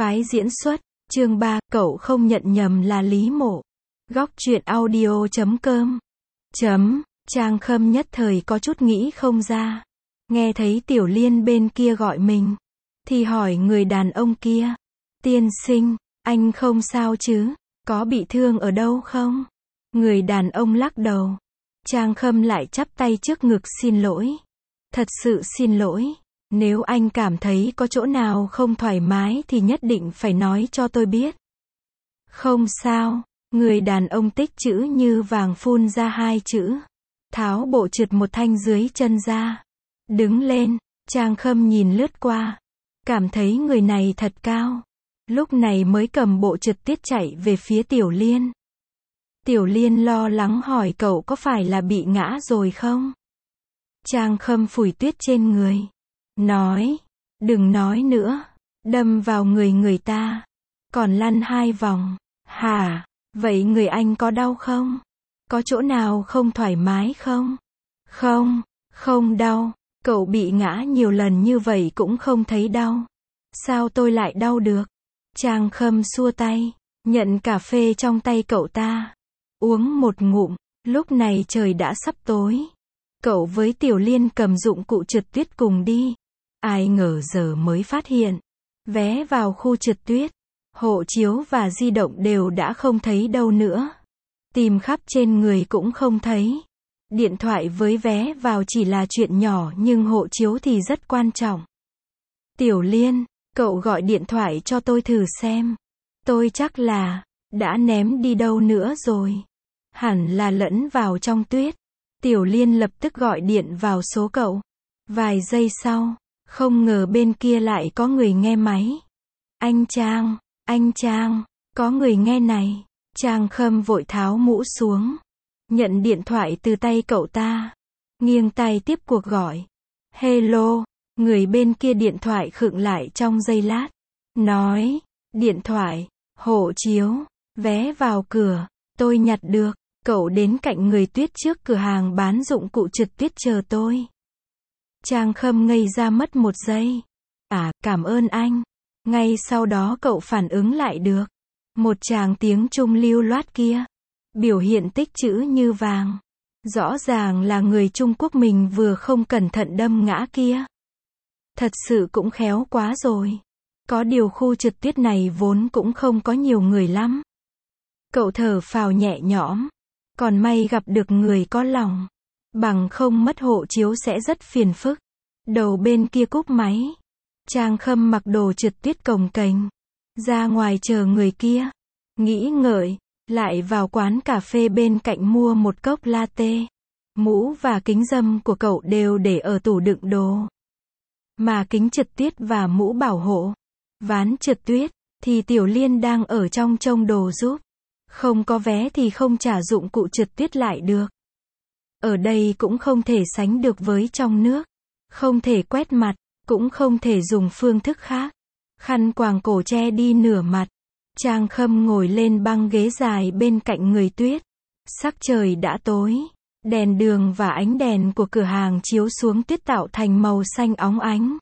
Phái diễn xuất, chương 3, cậu không nhận nhầm là Lý Mộ. Góc truyện audio.com. Trang Khâm nhất thời có chút nghĩ không ra. Nghe thấy Tiểu Liên bên kia gọi mình, thì hỏi người đàn ông kia. Tiên sinh, anh không sao chứ? Có bị thương ở đâu không? Người đàn ông lắc đầu. Trang Khâm lại chắp tay trước ngực xin lỗi. Thật sự xin lỗi. Nếu anh cảm thấy có chỗ nào không thoải mái thì nhất định phải nói cho tôi biết. Không sao. Người đàn ông tích chữ như vàng phun ra hai chữ. Tháo bộ trượt một thanh dưới chân ra. Đứng lên. Trang Khâm nhìn lướt qua. Cảm thấy người này thật cao. Lúc này mới cầm bộ trượt tiết chạy về phía Tiểu Liên. Tiểu Liên lo lắng hỏi cậu có phải là bị ngã rồi không? Trang Khâm phủi tuyết trên người. Nói, đừng nói nữa. Đâm vào người ta. Còn lăn 2 vòng. Hả? Vậy người anh có đau không? Có chỗ nào không thoải mái không? Không, không đau. Cậu bị ngã nhiều lần như vậy cũng không thấy đau. Sao tôi lại đau được? Trang Khâm xua tay, nhận cà phê trong tay cậu ta. Uống một ngụm, lúc này trời đã sắp tối. Cậu với Tiểu Liên cầm dụng cụ trượt tuyết cùng đi. Ai ngờ giờ mới phát hiện. Vé vào khu trượt tuyết, hộ chiếu và di động đều đã không thấy đâu nữa. Tìm khắp trên người cũng không thấy. Điện thoại với vé vào chỉ là chuyện nhỏ nhưng hộ chiếu thì rất quan trọng. Tiểu Liên, cậu gọi điện thoại cho tôi thử xem. Tôi chắc là đã ném đi đâu nữa rồi. Hẳn là lẫn vào trong tuyết. Tiểu Liên lập tức gọi điện vào số cậu. Vài giây sau, không ngờ bên kia lại có người nghe máy. Anh Trang, có người nghe này. Trang Khâm vội tháo mũ xuống. Nhận điện thoại từ tay cậu ta. Nghiêng tay tiếp cuộc gọi. Hello, người bên kia điện thoại khựng lại trong giây lát. Nói, điện thoại, hộ chiếu, vé vào cửa, tôi nhặt được. Cậu đến cạnh người tuyết trước cửa hàng bán dụng cụ trượt tuyết chờ tôi. Trang Khâm ngây ra mất một giây. Cảm ơn anh. Ngay sau đó cậu phản ứng lại được. Một tràng tiếng Trung lưu loát kia. Biểu hiện tích chữ như vàng. Rõ ràng là người Trung Quốc mình vừa không cẩn thận đâm ngã kia. Thật sự cũng khéo quá rồi. Có điều khu trượt tuyết này vốn cũng không có nhiều người lắm. Cậu thở phào nhẹ nhõm. Còn may gặp được người có lòng. Bằng không mất hộ chiếu sẽ rất phiền phức. Đầu bên kia cúp máy. Trang Khâm mặc đồ trượt tuyết cồng kềnh. Ra ngoài chờ người kia. Nghĩ ngợi. Lại vào quán cà phê bên cạnh mua một cốc latte. Mũ và kính râm của cậu đều để ở tủ đựng đồ. Mà kính trượt tuyết và mũ bảo hộ, ván trượt tuyết, thì Tiểu Liên đang ở trong trông đồ giúp. Không có vé thì không trả dụng cụ trượt tuyết lại được. Ở đây cũng không thể sánh được với trong nước. Không thể quét mặt, cũng không thể dùng phương thức khác. Khăn quàng cổ che đi nửa mặt. Trang Khâm ngồi lên băng ghế dài bên cạnh người tuyết. Sắc trời đã tối. Đèn đường và ánh đèn của cửa hàng chiếu xuống tuyết tạo thành màu xanh óng ánh.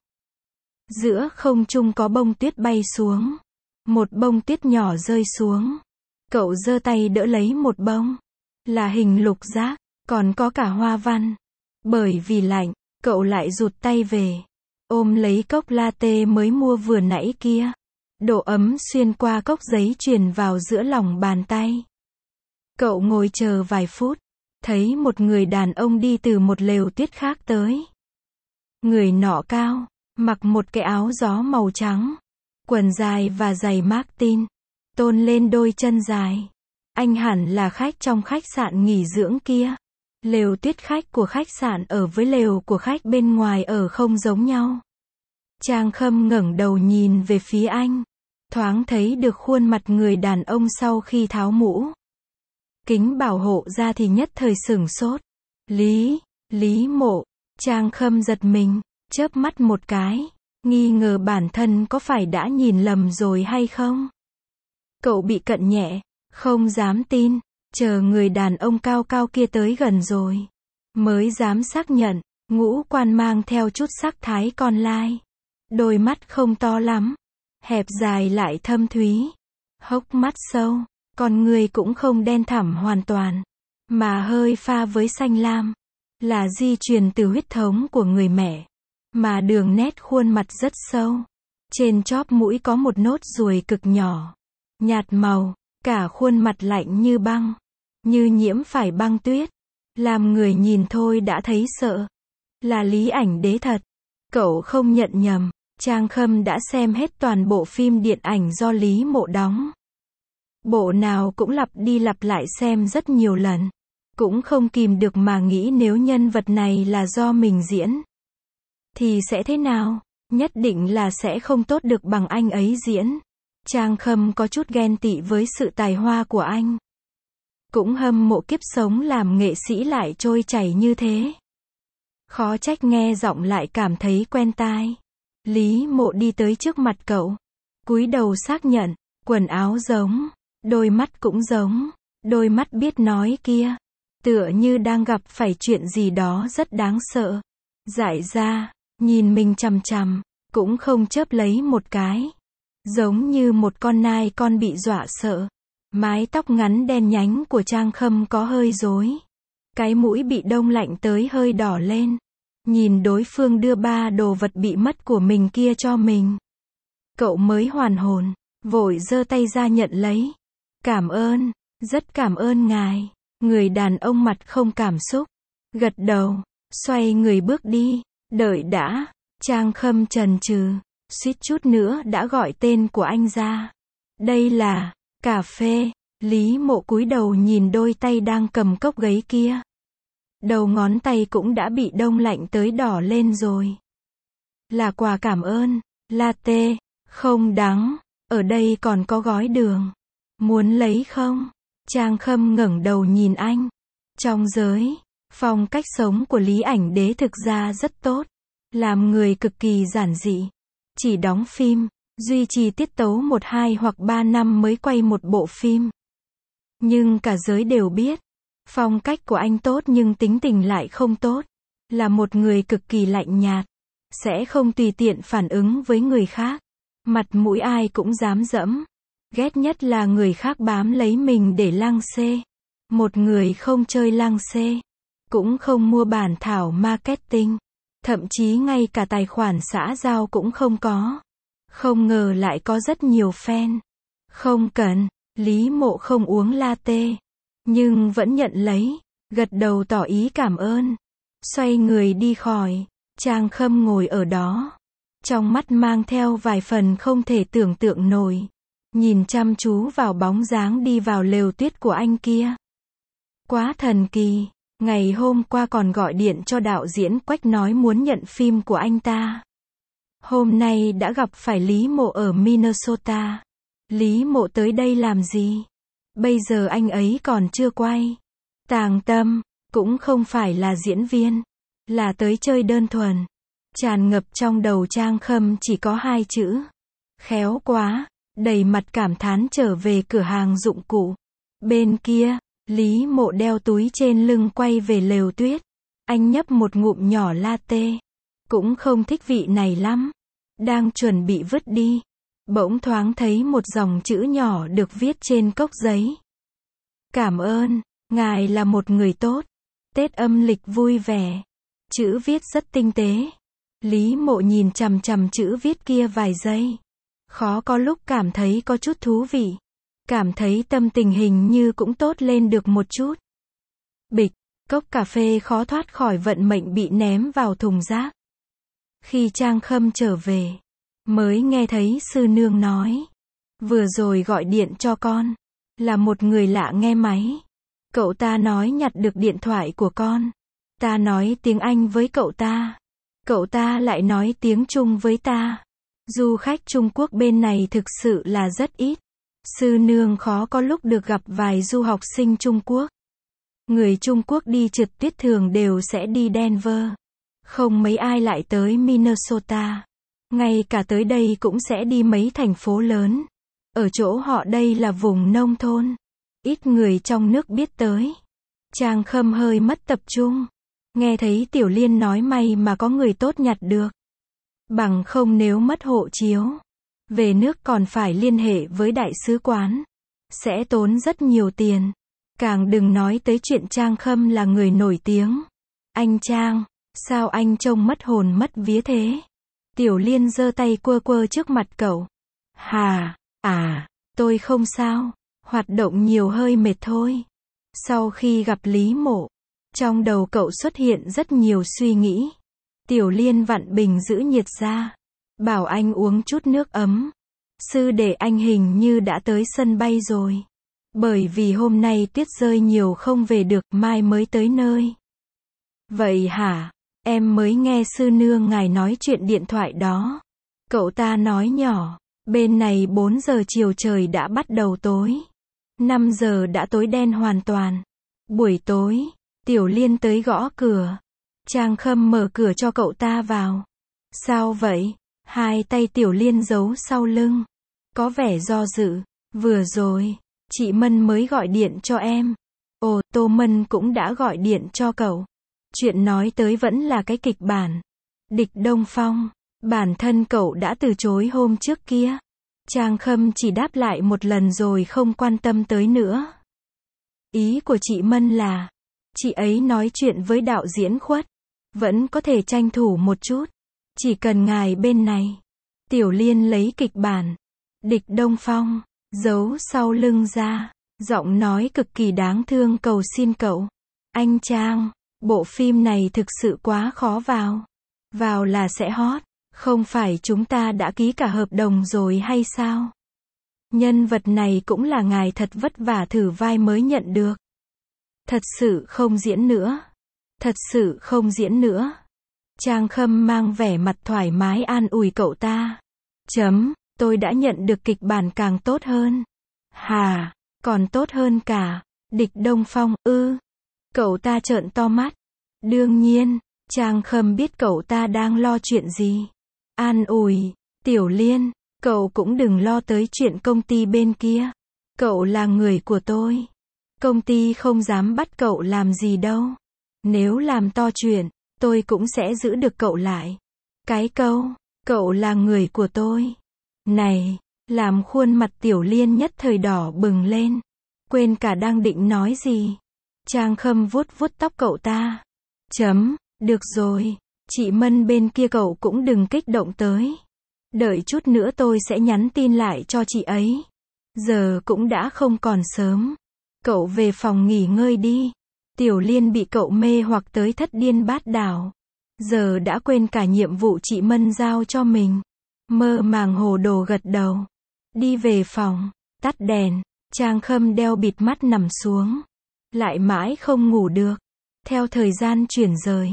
Giữa không trung có bông tuyết bay xuống. Một bông tuyết nhỏ rơi xuống. Cậu giơ tay đỡ lấy một bông. Là hình lục giác, còn có cả hoa văn. Bởi vì lạnh, cậu lại rụt tay về. Ôm lấy cốc latte mới mua vừa nãy kia. Độ ấm xuyên qua cốc giấy truyền vào giữa lòng bàn tay. Cậu ngồi chờ vài phút. Thấy một người đàn ông đi từ một lều tuyết khác tới. Người nọ cao, mặc một cái áo gió màu trắng, quần dài và giày Martin, tôn lên đôi chân dài. Anh hẳn là khách trong khách sạn nghỉ dưỡng kia. Lều tuyết khách của khách sạn ở với lều của khách bên ngoài ở không giống nhau. Trang Khâm ngẩng đầu nhìn về phía anh. Thoáng thấy được khuôn mặt người đàn ông sau khi tháo mũ. Kính bảo hộ ra thì nhất thời sửng sốt. Lý Mộ. Trang Khâm giật mình, chớp mắt một cái, nghi ngờ bản thân có phải đã nhìn lầm rồi hay không. Cậu bị cận nhẹ, không dám tin, chờ người đàn ông cao cao kia tới gần rồi. Mới dám xác nhận, ngũ quan mang theo chút sắc thái con lai. Đôi mắt không to lắm, hẹp dài lại thâm thúy, hốc mắt sâu, con người cũng không đen thẳm hoàn toàn, mà hơi pha với xanh lam, là di truyền từ huyết thống của người mẹ, mà đường nét khuôn mặt rất sâu, trên chóp mũi có một nốt ruồi cực nhỏ, nhạt màu, cả khuôn mặt lạnh như băng, như nhiễm phải băng tuyết, làm người nhìn thôi đã thấy sợ. Là Lý Ảnh Đế thật. Cậu không nhận nhầm, Trang Khâm đã xem hết toàn bộ phim điện ảnh do Lý Mộ đóng. Bộ nào cũng lặp đi lặp lại xem rất nhiều lần. Cũng không kìm được mà nghĩ nếu nhân vật này là do mình diễn, thì sẽ thế nào? Nhất định là sẽ không tốt được bằng anh ấy diễn. Trang Khâm có chút ghen tị với sự tài hoa của anh. Cũng hâm mộ kiếp sống làm nghệ sĩ lại trôi chảy như thế. Khó trách nghe giọng lại cảm thấy quen tai. Lý Mộ đi tới trước mặt cậu, cúi đầu xác nhận, quần áo giống, đôi mắt cũng giống, đôi mắt biết nói kia, tựa như đang gặp phải chuyện gì đó rất đáng sợ. Dại ra, nhìn mình chằm chằm, cũng không chớp lấy một cái. Giống như một con nai con bị dọa sợ. Mái tóc ngắn đen nhánh của Trang Khâm có hơi rối. Cái mũi bị đông lạnh tới hơi đỏ lên. Nhìn đối phương đưa ba đồ vật bị mất của mình kia cho mình. Cậu mới hoàn hồn, vội giơ tay ra nhận lấy. Cảm ơn, rất cảm ơn ngài. Người đàn ông mặt không cảm xúc, gật đầu, xoay người bước đi. Đợi đã, Trang Khâm chần chừ, suýt chút nữa đã gọi tên của anh ra. Đây là cà phê. Lý Mộ cúi đầu nhìn đôi tay đang cầm cốc giấy kia. Đầu ngón tay cũng đã bị đông lạnh tới đỏ lên rồi. Là quà cảm ơn. Latte, không đắng, ở đây còn có gói đường. Muốn lấy không? Trang Khâm ngẩng đầu nhìn anh. Trong giới, phong cách sống của Lý Ảnh Đế thực ra rất tốt. Làm người cực kỳ giản dị. Chỉ đóng phim, duy trì tiết tấu 1, 2 hoặc 3 năm mới quay một bộ phim. Nhưng cả giới đều biết, phong cách của anh tốt nhưng tính tình lại không tốt. Là một người cực kỳ lạnh nhạt, sẽ không tùy tiện phản ứng với người khác. Mặt mũi ai cũng dám dẫm. Ghét nhất là người khác bám lấy mình để lăng xê. Một người không chơi lăng xê, cũng không mua bản thảo marketing, thậm chí ngay cả tài khoản xã giao cũng không có. Không ngờ lại có rất nhiều fan. Không cần, Lý Mộ không uống latte, nhưng vẫn nhận lấy, gật đầu tỏ ý cảm ơn. Xoay người đi khỏi, Trang Khâm ngồi ở đó, trong mắt mang theo vài phần không thể tưởng tượng nổi. Nhìn chăm chú vào bóng dáng đi vào lều tuyết của anh kia. Quá thần kỳ, ngày hôm qua còn gọi điện cho đạo diễn Quách nói muốn nhận phim của anh ta. Hôm nay đã gặp phải Lý Mộ ở Minnesota. Lý Mộ tới đây làm gì? Bây giờ anh ấy còn chưa quay. Tàng Tâm, cũng không phải là diễn viên, là tới chơi đơn thuần. Tràn ngập trong đầu Trang Khâm chỉ có 2 chữ. Khéo quá, đầy mặt cảm thán trở về cửa hàng dụng cụ. Bên kia, Lý Mộ đeo túi trên lưng quay về lều tuyết. Anh nhấp một ngụm nhỏ latte. Cũng không thích vị này lắm. Đang chuẩn bị vứt đi. Bỗng thoáng thấy một dòng chữ nhỏ được viết trên cốc giấy. Cảm ơn, ngài là một người tốt. Tết âm lịch vui vẻ. Chữ viết rất tinh tế. Lý Mộ nhìn chằm chằm chữ viết kia vài giây. Khó có lúc cảm thấy có chút thú vị. Cảm thấy tâm tình hình như cũng tốt lên được một chút. Bịch, cốc cà phê khó thoát khỏi vận mệnh bị ném vào thùng rác. Khi Trang Khâm trở về, mới nghe thấy sư nương nói. Vừa rồi gọi điện cho con. Là một người lạ nghe máy. Cậu ta nói nhặt được điện thoại của con. Ta nói tiếng Anh với cậu ta. Cậu ta lại nói tiếng Trung với ta. Du khách Trung Quốc bên này thực sự là rất ít. Sư nương khó có lúc được gặp vài du học sinh Trung Quốc. Người Trung Quốc đi trượt tuyết thường đều sẽ đi Denver. Không mấy ai lại tới Minnesota. Ngay cả tới đây cũng sẽ đi mấy thành phố lớn. Ở chỗ họ đây là vùng nông thôn. Ít người trong nước biết tới. Trang Khâm hơi mất tập trung. Nghe thấy Tiểu Liên nói may mà có người tốt nhặt được. Bằng không nếu mất hộ chiếu. Về nước còn phải liên hệ với đại sứ quán. Sẽ tốn rất nhiều tiền. Càng đừng nói tới chuyện Trang Khâm là người nổi tiếng. Anh Trang, sao anh trông mất hồn mất vía thế? Tiểu Liên giơ tay quơ quơ trước mặt cậu. Hà, tôi không sao. Hoạt động nhiều hơi mệt thôi. Sau khi gặp Lý Mộ, trong đầu cậu xuất hiện rất nhiều suy nghĩ. Tiểu Liên vặn bình giữ nhiệt ra. Bảo anh uống chút nước ấm. Sư để anh hình như đã tới sân bay rồi. Bởi vì hôm nay tuyết rơi nhiều không về được, mai mới tới nơi. Vậy hả? Em mới nghe sư nương ngài nói chuyện điện thoại đó. Cậu ta nói nhỏ. Bên này 4 giờ chiều trời đã bắt đầu tối. 5 giờ đã tối đen hoàn toàn. Buổi tối, Tiểu Liên tới gõ cửa. Trang Khâm mở cửa cho cậu ta vào. Sao vậy? Hai tay Tiểu Liên giấu sau lưng. Có vẻ do dự. Vừa rồi, chị Mân mới gọi điện cho em. Ồ, Tô Mân cũng đã gọi điện cho cậu. Chuyện nói tới vẫn là cái kịch bản. Địch Đông Phong. Bản thân cậu đã từ chối hôm trước kia. Trang Khâm chỉ đáp lại một lần rồi không quan tâm tới nữa. Ý của chị Mân là, chị ấy nói chuyện với đạo diễn Khuất. Vẫn có thể tranh thủ một chút. Chỉ cần ngài bên này. Tiểu Liên lấy kịch bản. Địch Đông Phong. Giấu sau lưng ra. Giọng nói cực kỳ đáng thương cầu xin cậu. Anh Trang. Bộ phim này thực sự quá khó vào. Vào là sẽ hot. Không phải chúng ta đã ký cả hợp đồng rồi hay sao? Nhân vật này cũng là ngài thật vất vả thử vai mới nhận được. Thật sự không diễn nữa. Thật sự không diễn nữa. Trang Khâm mang vẻ mặt thoải mái an ủi cậu ta. Tôi đã nhận được kịch bản càng tốt hơn. Hà, còn tốt hơn cả. Địch Đông Phong, Cậu ta trợn to mắt. Đương nhiên, Trang Khâm biết cậu ta đang lo chuyện gì. An ủi, Tiểu Liên, cậu cũng đừng lo tới chuyện công ty bên kia. Cậu là người của tôi. Công ty không dám bắt cậu làm gì đâu. Nếu làm to chuyện, tôi cũng sẽ giữ được cậu lại. Cái câu, cậu là người của tôi. Này, làm khuôn mặt Tiểu Liên nhất thời đỏ bừng lên. Quên cả đang định nói gì. Trang Khâm vuốt vuốt tóc cậu ta. Được rồi. Chị Mân bên kia cậu cũng đừng kích động tới. Đợi chút nữa tôi sẽ nhắn tin lại cho chị ấy. Giờ cũng đã không còn sớm. Cậu về phòng nghỉ ngơi đi. Tiểu Liên bị cậu mê hoặc tới thất điên bát đảo. Giờ đã quên cả nhiệm vụ chị Mân giao cho mình. Mơ màng hồ đồ gật đầu. Đi về phòng. Tắt đèn. Trang Khâm đeo bịt mắt nằm xuống. Lại mãi không ngủ được. Theo thời gian chuyển rời.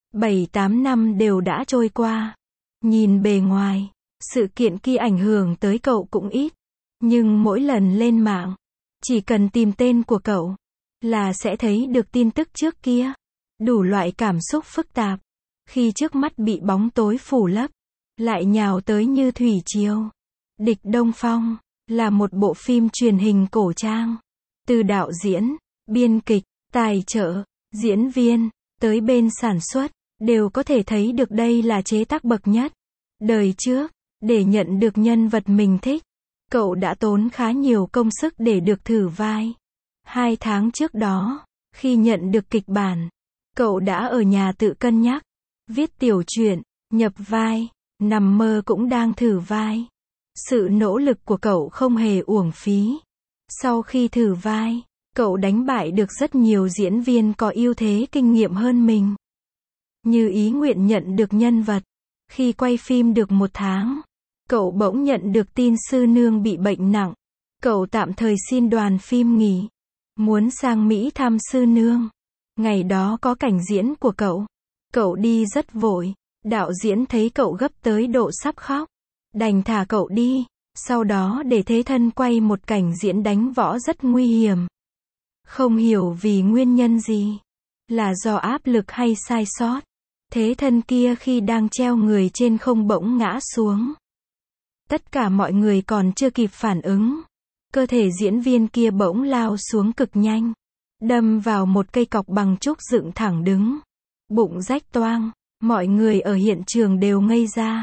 7-8 năm đều đã trôi qua. Nhìn bề ngoài, sự kiện kia ảnh hưởng tới cậu cũng ít. Nhưng mỗi lần lên mạng, chỉ cần tìm tên của cậu, là sẽ thấy được tin tức trước kia. Đủ loại cảm xúc phức tạp. Khi trước mắt bị bóng tối phủ lấp, lại nhào tới như thủy triều. Địch Đông Phong, là một bộ phim truyền hình cổ trang. Từ đạo diễn, biên kịch, tài trợ, diễn viên, tới bên sản xuất. Đều có thể thấy được đây là chế tác bậc nhất. Đời trước, để nhận được nhân vật mình thích, cậu đã tốn khá nhiều công sức để được thử vai. 2 tháng trước đó, khi nhận được kịch bản, cậu đã ở nhà tự cân nhắc, viết tiểu truyện, nhập vai, nằm mơ cũng đang thử vai. Sự nỗ lực của cậu không hề uổng phí. Sau khi thử vai, cậu đánh bại được rất nhiều diễn viên có ưu thế kinh nghiệm hơn mình. Như ý nguyện nhận được nhân vật. Khi quay phim được 1 tháng, cậu bỗng nhận được tin sư nương bị bệnh nặng. Cậu tạm thời xin đoàn phim nghỉ. Muốn sang Mỹ thăm sư nương. Ngày đó có cảnh diễn của cậu. Cậu đi rất vội. Đạo diễn thấy cậu gấp tới độ sắp khóc. Đành thả cậu đi. Sau đó để thế thân quay một cảnh diễn đánh võ rất nguy hiểm. Không hiểu vì nguyên nhân gì. Là do áp lực hay sai sót. Thế thân kia khi đang treo người trên không bỗng ngã xuống. Tất cả mọi người còn chưa kịp phản ứng. Cơ thể diễn viên kia bỗng lao xuống cực nhanh. Đâm vào một cây cọc bằng trúc dựng thẳng đứng. Bụng rách toang. Mọi người ở hiện trường đều ngây ra.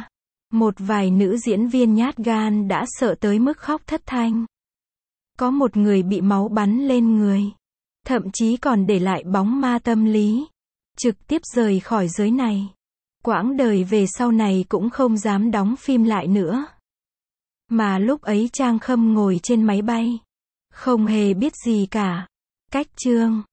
Một vài nữ diễn viên nhát gan đã sợ tới mức khóc thất thanh. Có một người bị máu bắn lên người. Thậm chí còn để lại bóng ma tâm lý. Trực tiếp rời khỏi giới này. Quãng đời về sau này cũng không dám đóng phim lại nữa. Mà lúc ấy Trang Khâm ngồi trên máy bay. Không hề biết gì cả. Cách chương